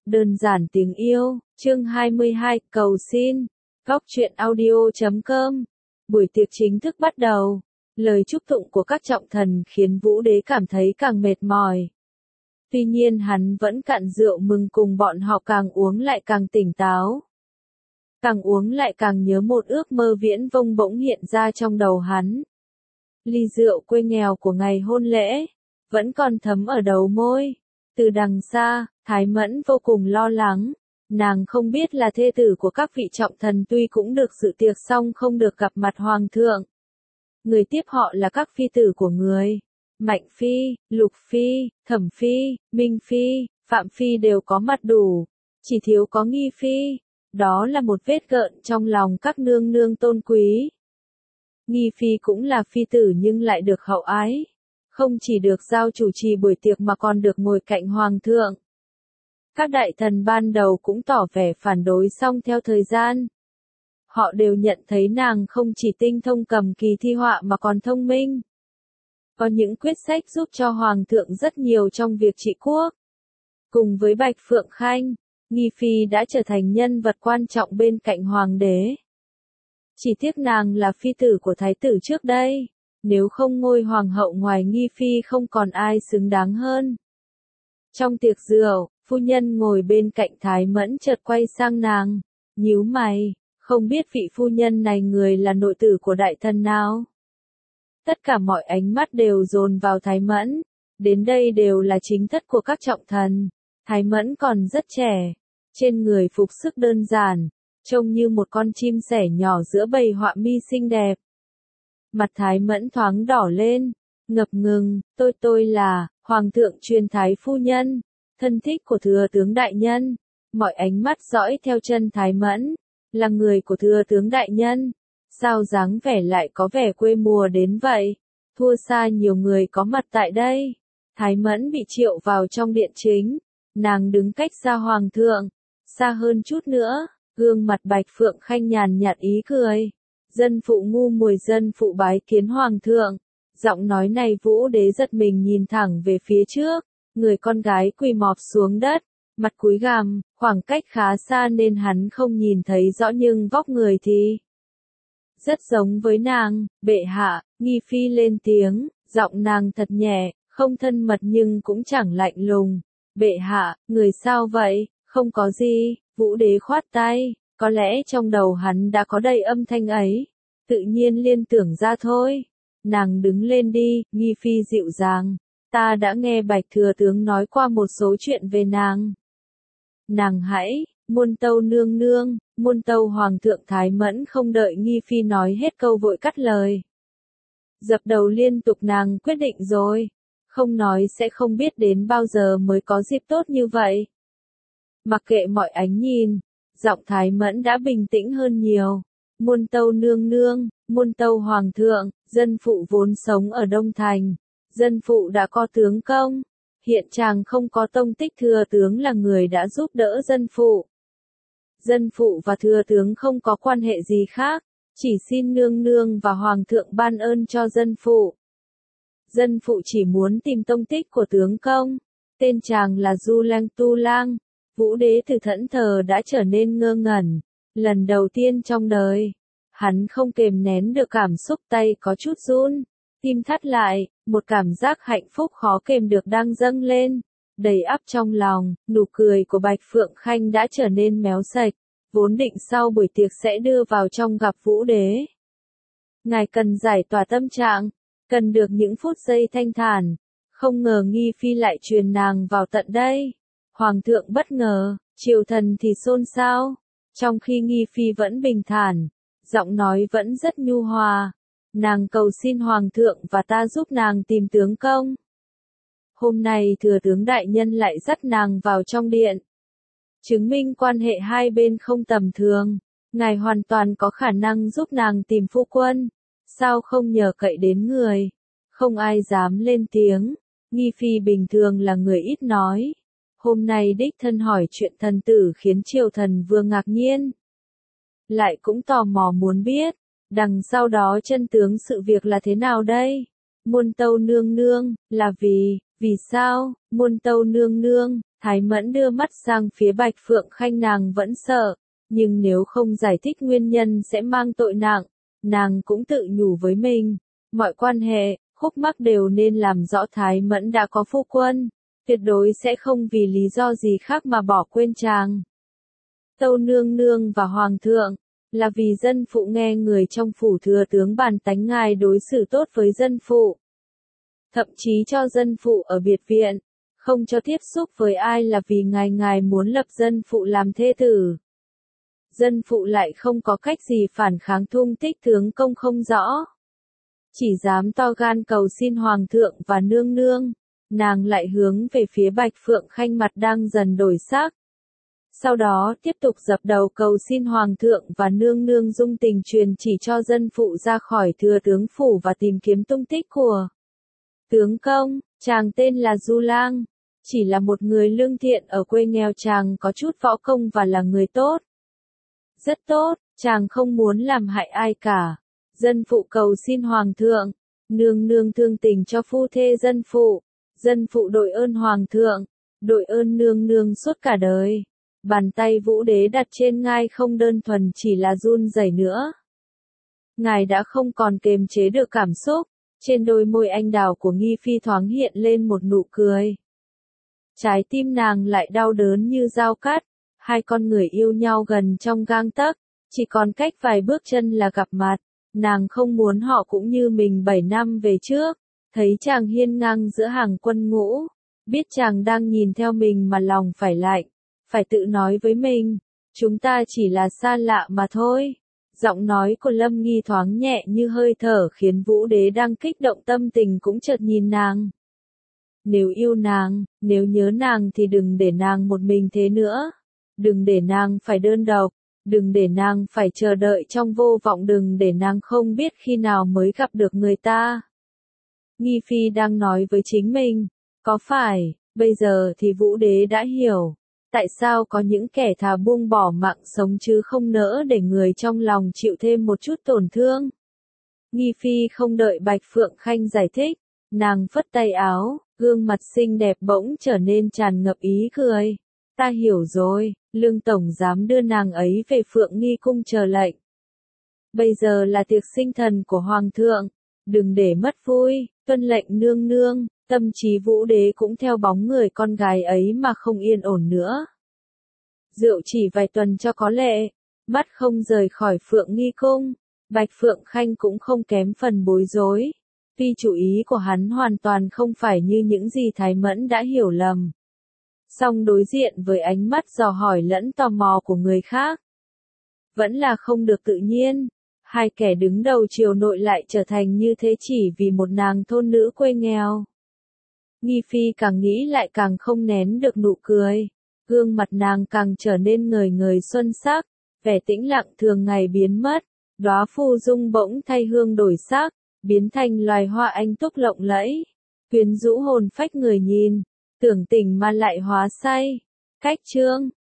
Đơn giản tiếng yêu, chương 22, cầu xin. Góc truyện audio.com. Buổi tiệc chính thức bắt đầu. Lời chúc tụng của các trọng thần khiến Vũ Đế cảm thấy càng mệt mỏi. Tuy nhiên hắn vẫn cạn rượu mừng cùng bọn họ, càng uống lại càng tỉnh táo. Càng uống lại càng nhớ một ước mơ viễn vông bỗng hiện ra trong đầu hắn. Ly rượu quê nghèo của ngày hôn lễ, vẫn còn thấm ở đầu môi. Từ đằng xa, Thái Mẫn vô cùng lo lắng. Nàng không biết là thê tử của các vị trọng thần tuy cũng được dự tiệc xong không được gặp mặt hoàng thượng. Người tiếp họ là các phi tử của người. Mạnh Phi, Lục Phi, Thẩm Phi, Minh Phi, Phạm Phi đều có mặt đủ. Chỉ thiếu có Nghi Phi. Đó là một vết gợn trong lòng các nương nương tôn quý. Nghi Phi cũng là phi tử nhưng lại được hậu ái. Không chỉ được giao chủ trì buổi tiệc mà còn được ngồi cạnh hoàng thượng. Các đại thần ban đầu cũng tỏ vẻ phản đối, song theo thời gian, họ đều nhận thấy nàng không chỉ tinh thông cầm kỳ thi họa mà còn thông minh. Có những quyết sách giúp cho hoàng thượng rất nhiều trong việc trị quốc. Cùng với Bạch Phượng Khanh, Nghi Phi đã trở thành nhân vật quan trọng bên cạnh hoàng đế. Chỉ tiếc nàng là phi tử của thái tử trước đây. Nếu không ngôi hoàng hậu ngoài Nghi Phi không còn ai xứng đáng hơn. Trong tiệc rượu, phu nhân ngồi bên cạnh Thái Mẫn chợt quay sang nàng, nhíu mày, không biết vị phu nhân này người là nội tử của đại thần nào. Tất cả mọi ánh mắt đều dồn vào Thái Mẫn, đến đây đều là chính thất của các trọng thần. Thái Mẫn còn rất trẻ, trên người phục sức đơn giản, trông như một con chim sẻ nhỏ giữa bầy họa mi xinh đẹp. Mặt Thái Mẫn thoáng đỏ lên, ngập ngừng, tôi là hoàng thượng truyền thái phu nhân, thân thích của thừa tướng đại nhân. Mọi ánh mắt dõi theo chân Thái Mẫn, là người của thừa tướng đại nhân. Sao dáng vẻ lại có vẻ quê mùa đến vậy? Thua xa nhiều người có mặt tại đây. Thái Mẫn bị triệu vào trong điện chính, nàng đứng cách xa hoàng thượng, xa hơn chút nữa, gương mặt Bạch Phượng Khanh nhàn nhạt ý cười. Dân phụ ngu muội, dân phụ bái kiến hoàng thượng. Giọng nói này Vũ Đế giật mình nhìn thẳng về phía trước, người con gái quỳ mọp xuống đất, mặt cúi gằm, khoảng cách khá xa nên hắn không nhìn thấy rõ nhưng vóc người thì rất giống với nàng. Bệ hạ, Nghi Phi lên tiếng, giọng nàng thật nhẹ, không thân mật nhưng cũng chẳng lạnh lùng. Bệ hạ, người sao vậy? Không có gì. Vũ Đế khoát tay. Có lẽ trong đầu hắn đã có đầy âm thanh ấy, tự nhiên liên tưởng ra thôi. Nàng đứng lên đi, Nghi Phi dịu dàng. Ta đã nghe Bạch thừa tướng nói qua một số chuyện về nàng. Nàng hãy, muôn tâu nương nương, muôn tâu hoàng thượng. Thái Mẫn không đợi Nghi Phi nói hết câu vội cắt lời. Dập đầu liên tục. Nàng quyết định rồi, không nói sẽ không biết đến bao giờ mới có dịp tốt như vậy. Mặc kệ mọi ánh nhìn, giọng Thái Mẫn đã bình tĩnh hơn nhiều. Muôn tâu nương nương, muôn tâu hoàng thượng, dân phụ vốn sống ở Đông Thành. Dân phụ đã có tướng công. Hiện chàng không có tông tích, thừa tướng là người đã giúp đỡ dân phụ. Dân phụ và thừa tướng không có quan hệ gì khác, chỉ xin nương nương và hoàng thượng ban ơn cho dân phụ. Dân phụ chỉ muốn tìm tông tích của tướng công. Tên chàng là Du Lang Tu Lang. Vũ Đế từ thẫn thờ đã trở nên ngơ ngẩn. Lần đầu tiên trong đời, hắn không kềm nén được cảm xúc, tay có chút run, tim thắt lại, một cảm giác hạnh phúc khó kềm được đang dâng lên, đầy ắp trong lòng. Nụ cười của Bạch Phượng Khanh đã trở nên méo sạch, vốn định sau buổi tiệc sẽ đưa vào trong gặp Vũ Đế. Ngài cần giải tỏa tâm trạng, cần được những phút giây thanh thản. Không ngờ Nghi Phi lại truyền nàng vào tận đây. Hoàng thượng bất ngờ, triều thần thì xôn xao, trong khi Nghi Phi vẫn bình thản, giọng nói vẫn rất nhu hòa. Nàng cầu xin hoàng thượng và ta giúp nàng tìm tướng công. Hôm nay thừa tướng đại nhân lại dắt nàng vào trong điện, chứng minh quan hệ hai bên không tầm thường. Ngài hoàn toàn có khả năng giúp nàng tìm phu quân, sao không nhờ cậy đến người? Không ai dám lên tiếng. Nghi Phi bình thường là người ít nói, hôm nay đích thân hỏi chuyện thần tử khiến triều thần vừa ngạc nhiên, lại cũng tò mò muốn biết, đằng sau đó chân tướng sự việc là thế nào đây? Muôn tâu nương nương, là vì, Vì sao, Muôn Tâu nương nương, Thái Mẫn đưa mắt sang phía Bạch Phượng Khanh, nàng vẫn sợ, nhưng nếu không giải thích nguyên nhân sẽ mang tội nặng, nàng cũng tự nhủ với mình, mọi quan hệ, khúc mắc đều nên làm rõ. Thái Mẫn đã có phu quân, tuyệt đối sẽ không vì lý do gì khác mà bỏ quên chàng. Tâu nương nương và Hoàng thượng, là vì dân phụ nghe người trong phủ thừa tướng bàn tánh ngài đối xử tốt với dân phụ. Thậm chí cho dân phụ ở biệt viện, không cho tiếp xúc với ai là vì ngài muốn lập dân phụ làm thê tử. Dân phụ lại không có cách gì phản kháng, thung tích tướng công không rõ. Chỉ dám to gan cầu xin Hoàng thượng và nương nương, nàng lại hướng về phía Bạch Phượng Khanh, mặt đang dần đổi sắc. Sau đó tiếp tục dập đầu cầu xin Hoàng thượng và nương nương dung tình truyền chỉ cho dân phụ ra khỏi thừa tướng phủ và tìm kiếm tung tích của tướng công. Chàng tên là Du Lang, chỉ là một người lương thiện ở quê nghèo, chàng có chút võ công và là người tốt. Rất tốt, chàng không muốn làm hại ai cả. Dân phụ cầu xin Hoàng thượng, nương nương thương tình cho phu thê dân phụ. Dân phụ đội ơn Hoàng thượng, đội ơn nương nương suốt cả đời. Bàn tay Vũ Đế đặt trên ngai không đơn thuần chỉ là run rẩy nữa. Ngài đã không còn kềm chế được cảm xúc, trên đôi môi anh đào của Nghi Phi thoáng hiện lên một nụ cười. Trái tim nàng lại đau đớn như dao cắt, hai con người yêu nhau gần trong gang tấc, chỉ còn cách vài bước chân là gặp mặt. Nàng không muốn họ cũng như mình 7 năm về trước, thấy chàng hiên ngang giữa hàng quân ngũ, biết chàng đang nhìn theo mình mà lòng phải lạnh, phải tự nói với mình, chúng ta chỉ là xa lạ mà thôi. Giọng nói của Lâm Nghi thoáng nhẹ như hơi thở khiến Vũ Đế đang kích động tâm tình cũng chợt nhìn nàng. Nếu yêu nàng, nếu nhớ nàng thì đừng để nàng một mình thế nữa. Đừng để nàng phải đơn độc, đừng để nàng phải chờ đợi trong vô vọng, đừng để nàng không biết khi nào mới gặp được người ta. Nghi Phi đang nói với chính mình, có phải, bây giờ thì Vũ Đế đã hiểu, tại sao có những kẻ thà buông bỏ mạng sống chứ không nỡ để người trong lòng chịu thêm một chút tổn thương. Nghi Phi không đợi Bạch Phượng Khanh giải thích, nàng phất tay áo, gương mặt xinh đẹp bỗng trở nên tràn ngập ý cười. Ta hiểu rồi, Lương Tổng dám đưa nàng ấy về Phượng Nghi Cung chờ lệnh. Bây giờ là tiệc sinh thần của Hoàng thượng, đừng để mất vui, tuân lệnh nương nương. Tâm trí Vũ Đế cũng theo bóng người con gái ấy mà không yên ổn nữa. Rượu chỉ vài tuần cho có lệ, mắt không rời khỏi Phượng Nghi Cung, Bạch Phượng Khanh cũng không kém phần bối rối. Tuy chủ ý của hắn hoàn toàn không phải như những gì Thái Mẫn đã hiểu lầm. Song đối diện với ánh mắt dò hỏi lẫn tò mò của người khác, vẫn là không được tự nhiên. Hai kẻ đứng đầu triều nội lại trở thành như thế chỉ vì một nàng thôn nữ quê nghèo. Nghi Phi càng nghĩ lại càng không nén được nụ cười, gương mặt nàng càng trở nên ngời ngời xuân sắc, vẻ tĩnh lặng thường ngày biến mất, đóa phù dung bỗng thay hương đổi sắc, biến thành loài hoa anh túc lộng lẫy, quyến rũ hồn phách người nhìn, tưởng tình mà lại hóa say. Cách chương